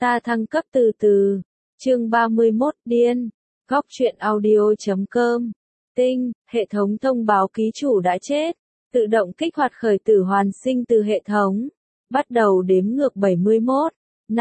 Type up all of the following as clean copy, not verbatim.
Ta thăng cấp từ từ. Chương 31 điên. Góc truyện audio.com. Tinh, hệ thống thông báo ký chủ đã chết. Tự động kích hoạt khởi tử hoàn sinh từ hệ thống. Bắt đầu đếm ngược 71,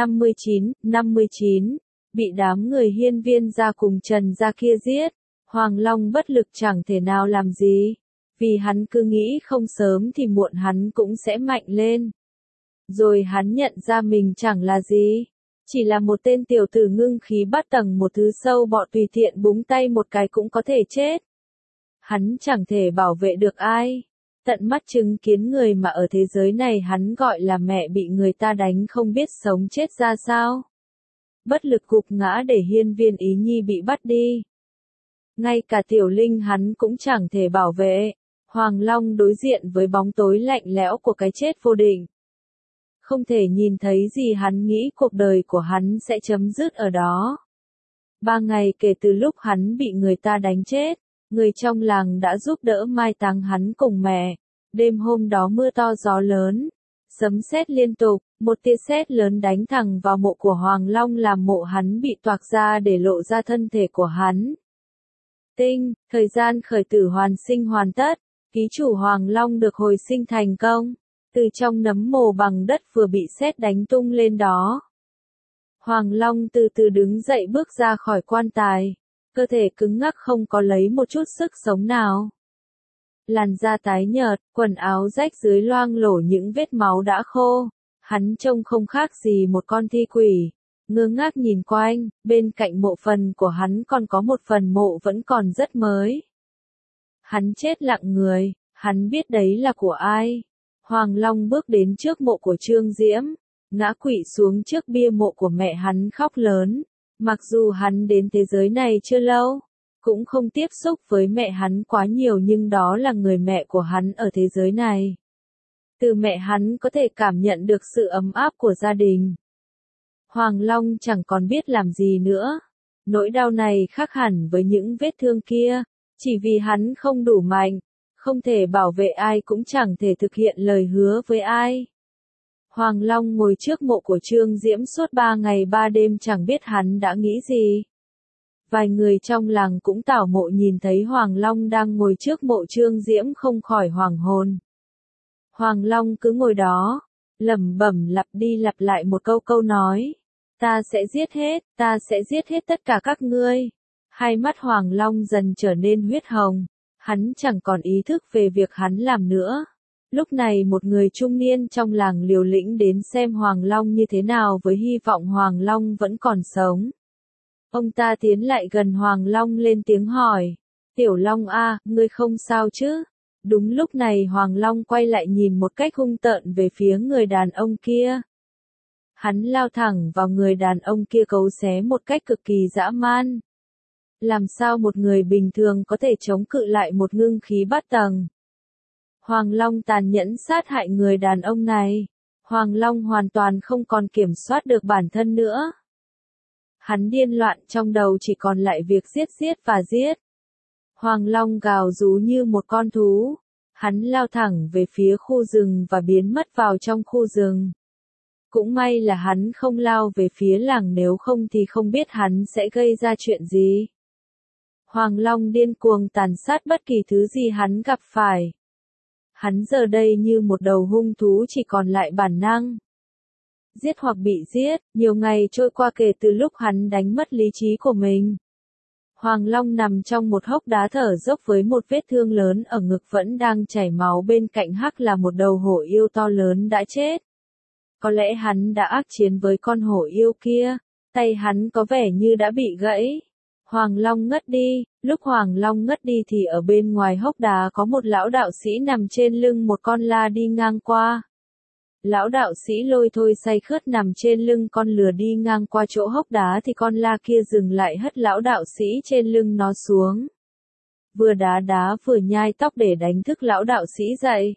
59, bị đám người hiên viên gia cùng Trần gia kia giết. Hoàng Long bất lực chẳng thể nào làm gì. Vì hắn cứ nghĩ không sớm thì muộn hắn cũng sẽ mạnh lên. Rồi hắn nhận ra mình chẳng là gì. Chỉ là một tên tiểu tử ngưng khí bắt tầng một thứ sâu bọ tùy tiện búng tay một cái cũng có thể chết. Hắn chẳng thể bảo vệ được ai. Tận mắt chứng kiến người mà ở thế giới này hắn gọi là mẹ bị người ta đánh không biết sống chết ra sao. Bất lực gục ngã để hiên viên ý nhi bị bắt đi. Ngay cả tiểu linh hắn cũng chẳng thể bảo vệ. Hoàng Long đối diện với bóng tối lạnh lẽo của cái chết vô định. Không thể nhìn thấy gì, hắn nghĩ cuộc đời của hắn sẽ chấm dứt ở đó. 3 ngày kể từ lúc hắn bị người ta đánh chết, người trong làng đã giúp đỡ mai táng hắn cùng mẹ. Đêm hôm đó mưa to gió lớn, sấm sét liên tục, một tia sét lớn đánh thẳng vào mộ của Hoàng Long làm mộ hắn bị toạc ra để lộ ra thân thể của hắn. Tinh, thời gian khởi tử hoàn sinh hoàn tất, ký chủ Hoàng Long được hồi sinh thành công. Từ trong nấm mồ bằng đất vừa bị sét đánh tung lên đó. Hoàng Long từ từ đứng dậy bước ra khỏi quan tài. Cơ thể cứng ngắc không có lấy một chút sức sống nào. Làn da tái nhợt, quần áo rách dưới loang lổ những vết máu đã khô. Hắn trông không khác gì một con thi quỷ. Ngơ ngác nhìn quanh, bên cạnh mộ phần của hắn còn có một phần mộ vẫn còn rất mới. Hắn chết lặng người, hắn biết đấy là của ai. Hoàng Long bước đến trước mộ của Trương Diễm, ngã quỵ xuống trước bia mộ của mẹ hắn khóc lớn. Mặc dù hắn đến thế giới này chưa lâu, cũng không tiếp xúc với mẹ hắn quá nhiều nhưng đó là người mẹ của hắn ở thế giới này. Từ mẹ hắn có thể cảm nhận được sự ấm áp của gia đình. Hoàng Long chẳng còn biết làm gì nữa. Nỗi đau này khác hẳn với những vết thương kia, chỉ vì hắn không đủ mạnh. Không thể bảo vệ ai cũng chẳng thể thực hiện lời hứa với ai. Hoàng Long ngồi trước mộ của Trương Diễm suốt 3 ngày 3 đêm chẳng biết hắn đã nghĩ gì. Vài người trong làng cũng tảo mộ nhìn thấy Hoàng Long đang ngồi trước mộ Trương Diễm không khỏi hoảng hồn. Hoàng Long cứ ngồi đó, lẩm bẩm lặp đi lặp lại một câu nói. Ta sẽ giết hết tất cả các ngươi. Hai mắt Hoàng Long dần trở nên huyết hồng. Hắn chẳng còn ý thức về việc hắn làm nữa. Lúc này một người trung niên trong làng liều lĩnh đến xem Hoàng Long như thế nào với hy vọng Hoàng Long vẫn còn sống. Ông ta tiến lại gần Hoàng Long lên tiếng hỏi. Tiểu Long a, ngươi không sao chứ? Đúng lúc này Hoàng Long quay lại nhìn một cách hung tợn về phía người đàn ông kia. Hắn lao thẳng vào người đàn ông kia cấu xé một cách cực kỳ dã man. Làm sao một người bình thường có thể chống cự lại một ngưng khí bát tầng? Hoàng Long tàn nhẫn sát hại người đàn ông này. Hoàng Long hoàn toàn không còn kiểm soát được bản thân nữa. Hắn điên loạn, trong đầu chỉ còn lại việc giết và giết. Hoàng Long gào rú như một con thú. Hắn lao thẳng về phía khu rừng và biến mất vào trong khu rừng. Cũng may là hắn không lao về phía làng, nếu không thì không biết hắn sẽ gây ra chuyện gì. Hoàng Long điên cuồng tàn sát bất kỳ thứ gì hắn gặp phải. Hắn giờ đây như một đầu hung thú chỉ còn lại bản năng. Giết hoặc bị giết, nhiều ngày trôi qua kể từ lúc hắn đánh mất lý trí của mình. Hoàng Long nằm trong một hốc đá thở dốc với một vết thương lớn ở ngực vẫn đang chảy máu, bên cạnh hắc là một đầu hổ yêu to lớn đã chết. Có lẽ hắn đã ác chiến với con hổ yêu kia, tay hắn có vẻ như đã bị gãy. Hoàng Long ngất đi, lúc Hoàng Long ngất đi thì ở bên ngoài hốc đá có một lão đạo sĩ nằm trên lưng một con la đi ngang qua. Lão đạo sĩ lôi thôi say khướt nằm trên lưng con lừa đi ngang qua chỗ hốc đá thì con la kia dừng lại hất lão đạo sĩ trên lưng nó xuống. Vừa đá vừa nhai tóc để đánh thức lão đạo sĩ dậy.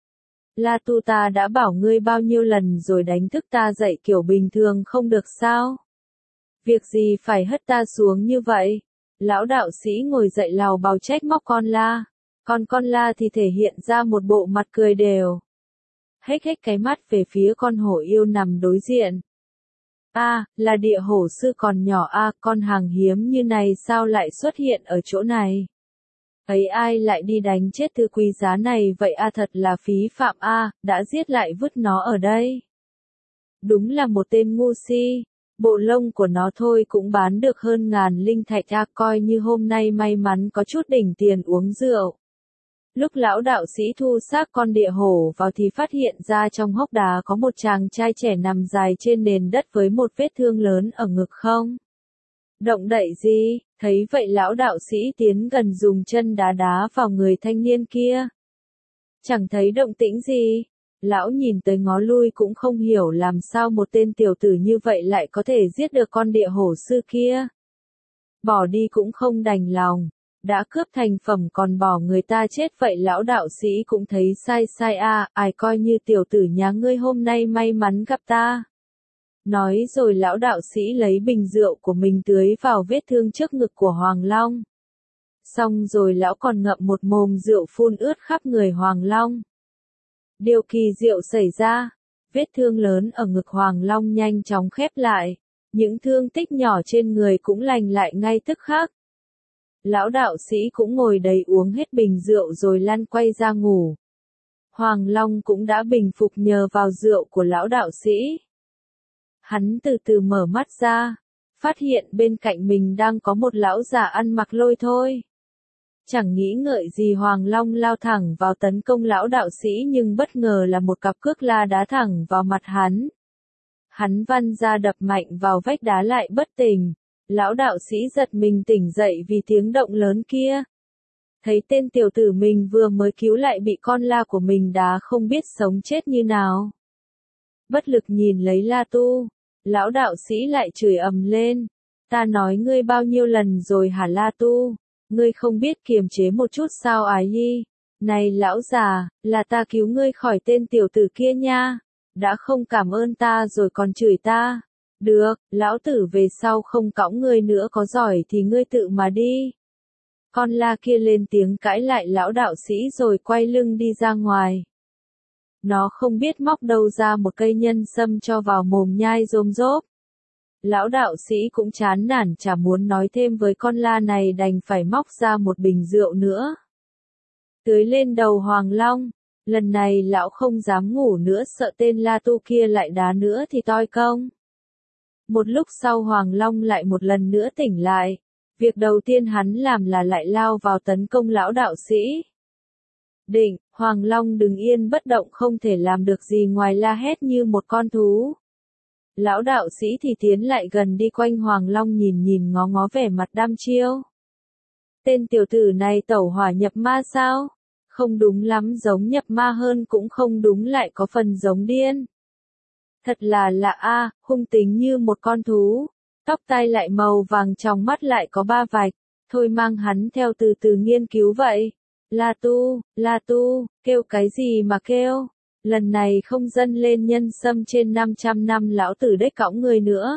La tu, ta đã bảo ngươi bao nhiêu lần rồi đánh thức ta dậy kiểu bình thường không được sao? Việc gì phải hất ta xuống như vậy? Lão đạo sĩ ngồi dậy lào bào trách móc con la. Còn con la thì thể hiện ra một bộ mặt cười đều. Hếch cái mắt về phía con hổ yêu nằm đối diện. Là địa hổ sư còn nhỏ con hàng hiếm như này sao lại xuất hiện ở chỗ này? Ấy ai lại đi đánh chết thứ quý giá này vậy thật là phí phạm đã giết lại vứt nó ở đây. Đúng là một tên ngu si, bộ lông của nó thôi cũng bán được hơn 1000 linh thạch coi như hôm nay may mắn có chút đỉnh tiền uống rượu. Lúc lão đạo sĩ thu xác con địa hổ vào thì phát hiện ra trong hốc đá có một chàng trai trẻ nằm dài trên nền đất với một vết thương lớn ở ngực không động đậy gì, thấy vậy lão đạo sĩ tiến gần dùng chân đá đá vào người thanh niên kia. Chẳng thấy động tĩnh gì, lão nhìn tới ngó lui cũng không hiểu làm sao một tên tiểu tử như vậy lại có thể giết được con địa hổ sư kia. Bỏ đi cũng không đành lòng, đã cướp thành phẩm còn bỏ người ta chết vậy lão đạo sĩ cũng thấy sai ai coi như tiểu tử nhà ngươi hôm nay may mắn gặp ta. Nói rồi lão đạo sĩ lấy bình rượu của mình tưới vào vết thương trước ngực của Hoàng Long. Xong rồi lão còn ngậm một mồm rượu phun ướt khắp người Hoàng Long. Điều kỳ diệu xảy ra, vết thương lớn ở ngực Hoàng Long nhanh chóng khép lại, những thương tích nhỏ trên người cũng lành lại ngay tức khắc. Lão đạo sĩ cũng ngồi đầy uống hết bình rượu rồi lăn quay ra ngủ. Hoàng Long cũng đã bình phục nhờ vào rượu của lão đạo sĩ. Hắn từ từ mở mắt ra, phát hiện bên cạnh mình đang có một lão già ăn mặc lôi thôi. Chẳng nghĩ ngợi gì Hoàng Long lao thẳng vào tấn công lão đạo sĩ nhưng bất ngờ là một cặp cước la đá thẳng vào mặt hắn. Hắn văng ra đập mạnh vào vách đá lại bất tỉnh. Lão đạo sĩ giật mình tỉnh dậy vì tiếng động lớn kia. Thấy tên tiểu tử mình vừa mới cứu lại bị con la của mình đá không biết sống chết như nào. Bất lực nhìn lấy La Tu, lão đạo sĩ lại chửi ầm lên. Ta nói ngươi bao nhiêu lần rồi hả La Tu? Ngươi không biết kiềm chế một chút sao ái nhi? Này lão già, là ta cứu ngươi khỏi tên tiểu tử kia nha. Đã không cảm ơn ta rồi còn chửi ta. Được, lão tử về sau không cõng ngươi nữa có giỏi thì ngươi tự mà đi. Con la kia lên tiếng cãi lại lão đạo sĩ rồi quay lưng đi ra ngoài. Nó không biết móc đâu ra một cây nhân sâm cho vào mồm nhai rôm rốp. Lão đạo sĩ cũng chán nản chả muốn nói thêm với con la này đành phải móc ra một bình rượu nữa. Tưới lên đầu Hoàng Long, lần này lão không dám ngủ nữa sợ tên La Tu kia lại đá nữa thì toi công. Một lúc sau Hoàng Long lại một lần nữa tỉnh lại, việc đầu tiên hắn làm là lại lao vào tấn công lão đạo sĩ. Định, Hoàng Long đứng yên bất động không thể làm được gì ngoài la hét như một con thú. Lão đạo sĩ thì tiến lại gần đi quanh Hoàng Long nhìn ngó ngó vẻ mặt đăm chiêu. Tên tiểu tử này tẩu hỏa nhập ma sao? Không đúng lắm giống nhập ma hơn cũng không đúng lại có phần giống điên. Thật là lạ hung tính như một con thú. Tóc tai lại màu vàng trong mắt lại có 3 vạch. Thôi mang hắn theo từ từ nghiên cứu vậy. La Tu, kêu cái gì mà kêu? Lần này không dâng lên nhân sâm trên 500 năm lão tử đếch cõng người nữa.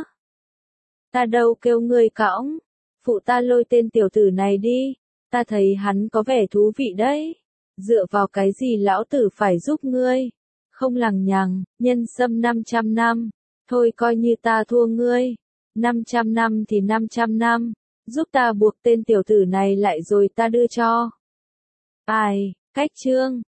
Ta đâu kêu ngươi cõng. Phụ ta lôi tên tiểu tử này đi. Ta thấy hắn có vẻ thú vị đấy. Dựa vào cái gì lão tử phải giúp ngươi? Không lằng nhằng, nhân sâm 500 năm. Thôi coi như ta thua ngươi. 500 năm thì 500 năm. Giúp ta buộc tên tiểu tử này lại rồi ta đưa cho. Cách chương